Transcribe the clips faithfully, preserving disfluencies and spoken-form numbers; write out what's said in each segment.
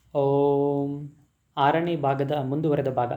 ಓಂ ಆರನೇ ಭಾಗದ ಮುಂದುವರೆದ ಭಾಗ.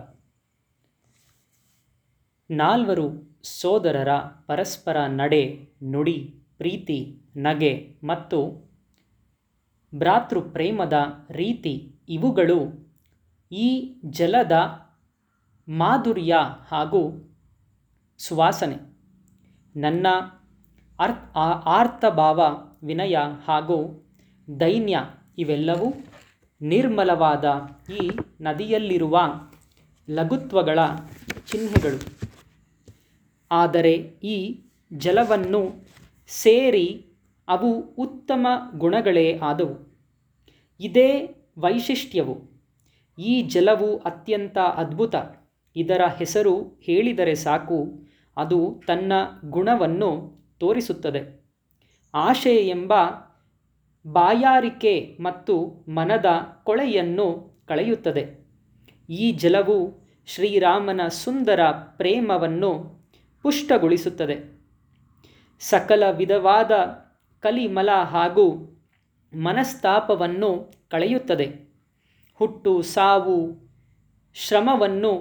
ನಾಲ್ವರು ಸೋದರರ ಪರಸ್ಪರ ನಡೆ, ನುಡಿ, ಪ್ರೀತಿ, ನಗೆ ಮತ್ತು ಭ್ರಾತೃಪ್ರೇಮದ ರೀತಿ ಇವುಗಳು ಈ ಜಲದ ಮಾಧುರ್ಯ ಹಾಗೂ ಸುವಾಸನೆ. ನನ್ನ ಅರ್ಥ ಆರ್ತಭಾವ, ವಿನಯ ಹಾಗೂ ದೈನ್ಯ ಇವೆಲ್ಲವೂ ನಿರ್ಮಲವಾದ ಈ ನದಿಯಲ್ಲಿರುವ ಲಘುತ್ವಗಳ ಚಿಹ್ನೆಗಳು. ಆದರೆ ಈ ಜಲವನ್ನು ಸೇರಿ ಅವು ಉತ್ತಮ ಗುಣಗಳೇ ಆದವು. ಇದೇ ವೈಶಿಷ್ಟ್ಯವು. ಈ ಜಲವು ಅತ್ಯಂತ ಅದ್ಭುತ. ಇದರ ಹೆಸರು ಹೇಳಿದರೆ ಸಾಕು, ಅದು ತನ್ನ ಗುಣವನ್ನು ತೋರಿಸುತ್ತದೆ. ಆಶೆ ಎಂಬ ಬಾಯಾರಿಕೆ ಮತ್ತು ಮನದ ಕೊಳೆಯನ್ನು ಕಳೆಯುತ್ತದೆ. ಈ ಜಲವು ಶ್ರೀರಾಮನ ಸುಂದರ ಪ್ರೇಮವನ್ನು ಪುಷ್ಟಗೊಳಿಸುತ್ತದೆ. ಸಕಲ ವಿಧವಾದ ಕಲಿಮಲ ಹಾಗೂ ಮನಸ್ತಾಪವನ್ನು ಕಳೆಯುತ್ತದೆ. ಹುಟ್ಟು ಸಾವು ಶ್ರಮವನ್ನು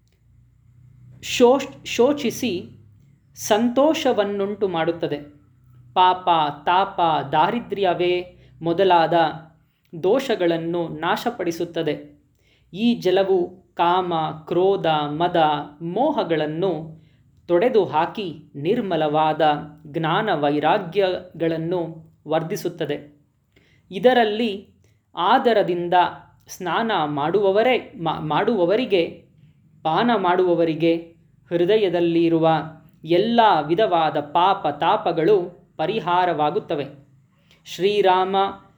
ಶೋಷ್ ಶೋಚಿಸಿ ಸಂತೋಷವನ್ನುಂಟು ಮಾಡುತ್ತದೆ. ಪಾಪ ತಾಪ ದಾರಿದ್ರ್ಯವೇ ಮೊದಲಾದ ದೋಷಗಳನ್ನು ನಾಶಪಡಿಸುತ್ತದೆ. ಈ ಜಲವು ಕಾಮ ಕ್ರೋಧ ಮದ ಮೋಹಗಳನ್ನು ತೊಡೆದು ಹಾಕಿ ನಿರ್ಮಲವಾದ ಜ್ಞಾನ ವೈರಾಗ್ಯಗಳನ್ನು ವರ್ಧಿಸುತ್ತದೆ. ಇದರಲ್ಲಿ ಆದರದಿಂದ ಸ್ನಾನ ಮಾಡುವವರೇ ಮಾಡುವವರಿಗೆ ಪಾನ ಮಾಡುವವರಿಗೆ ಹೃದಯದಲ್ಲಿರುವ ಎಲ್ಲ ವಿಧವಾದ ಪಾಪ ತಾಪಗಳು ಪರಿಹಾರವಾಗುತ್ತವೆ. ಶ್ರೀರಾಮ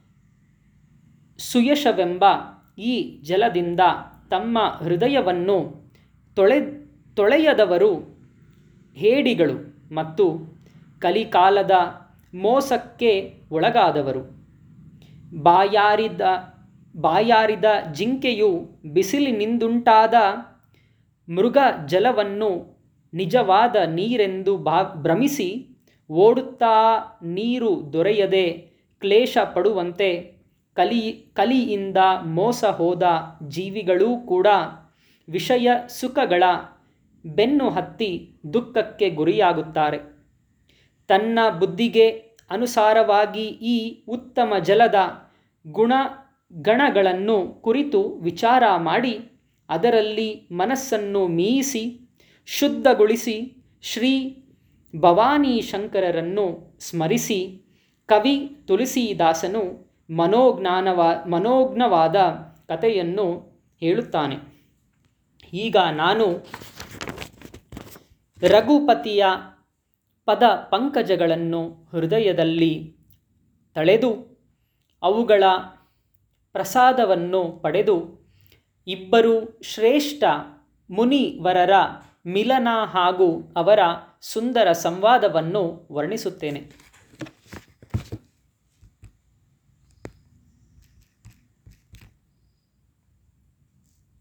ಸುಯಶವೆಂಬ ಈ ಜಲದಿಂದ ತಮ್ಮ ಹೃದಯವನ್ನು ತೊಳೆ ತೊಳೆಯದವರು ಹೇಡಿಗಳು ಮತ್ತು ಕಲಿಕಾಲದ ಮೋಸಕ್ಕೆ ಒಳಗಾದವರು. ಬಾಯಾರಿದ ಬಾಯಾರಿದ ಜಿಂಕೆಯು ಬಿಸಿಲಿನಿಂದುಂಟಾದ ಮೃಗ ಜಲವನ್ನು ನಿಜವಾದ ನೀರೆಂದು ಭಾ ಭ್ರಮಿಸಿ ಓಡುತ್ತಾ ನೀರು ದೊರೆಯದೆ ಕ್ಲೇಶ ಪಡುವಂತೆ ಕಲಿ ಕಲಿಯಿಂದ ಮೋಸ ಹೋದ ಜೀವಿಗಳೂ ಕೂಡ ವಿಷಯ ಸುಖಗಳ ಬೆನ್ನು ಹತ್ತಿ ದುಃಖಕ್ಕೆ ಗುರಿಯಾಗುತ್ತಾರೆ. ತನ್ನ ಬುದ್ಧಿಗೆ ಅನುಸಾರವಾಗಿ ಈ ಉತ್ತಮ ಜಲದ ಗುಣಗಣಗಳನ್ನು ಕುರಿತು ವಿಚಾರ ಮಾಡಿ ಅದರಲ್ಲಿ ಮನಸ್ಸನ್ನು ಮೀಯಿಸಿ ಶುದ್ಧಗೊಳಿಸಿ ಶ್ರೀ ಭವಾನಿ ಶಂಕರರನ್ನು ಸ್ಮರಿಸಿ ಕವಿ ತುಳಸೀದಾಸನು ಮನೋಜ್ಞಾನವ ಮನೋಜ್ಞವಾದ ಕಥೆಯನ್ನು ಹೇಳುತ್ತಾನೆ. ಈಗ ನಾನು ರಘುಪತಿಯ ಪದ ಪಂಕಜಗಳನ್ನು ಹೃದಯದಲ್ಲಿ ತಳೆದು ಅವುಗಳ ಪ್ರಸಾದವನ್ನು ಪಡೆದು ಇಬ್ಬರು ಶ್ರೇಷ್ಠ ಮುನಿವರರ ಮಿಲನ ಹಾಗೂ ಅವರ ಸುಂದರ ಸಂವಾದವನ್ನು ವರ್ಣಿಸುತ್ತೇನೆ.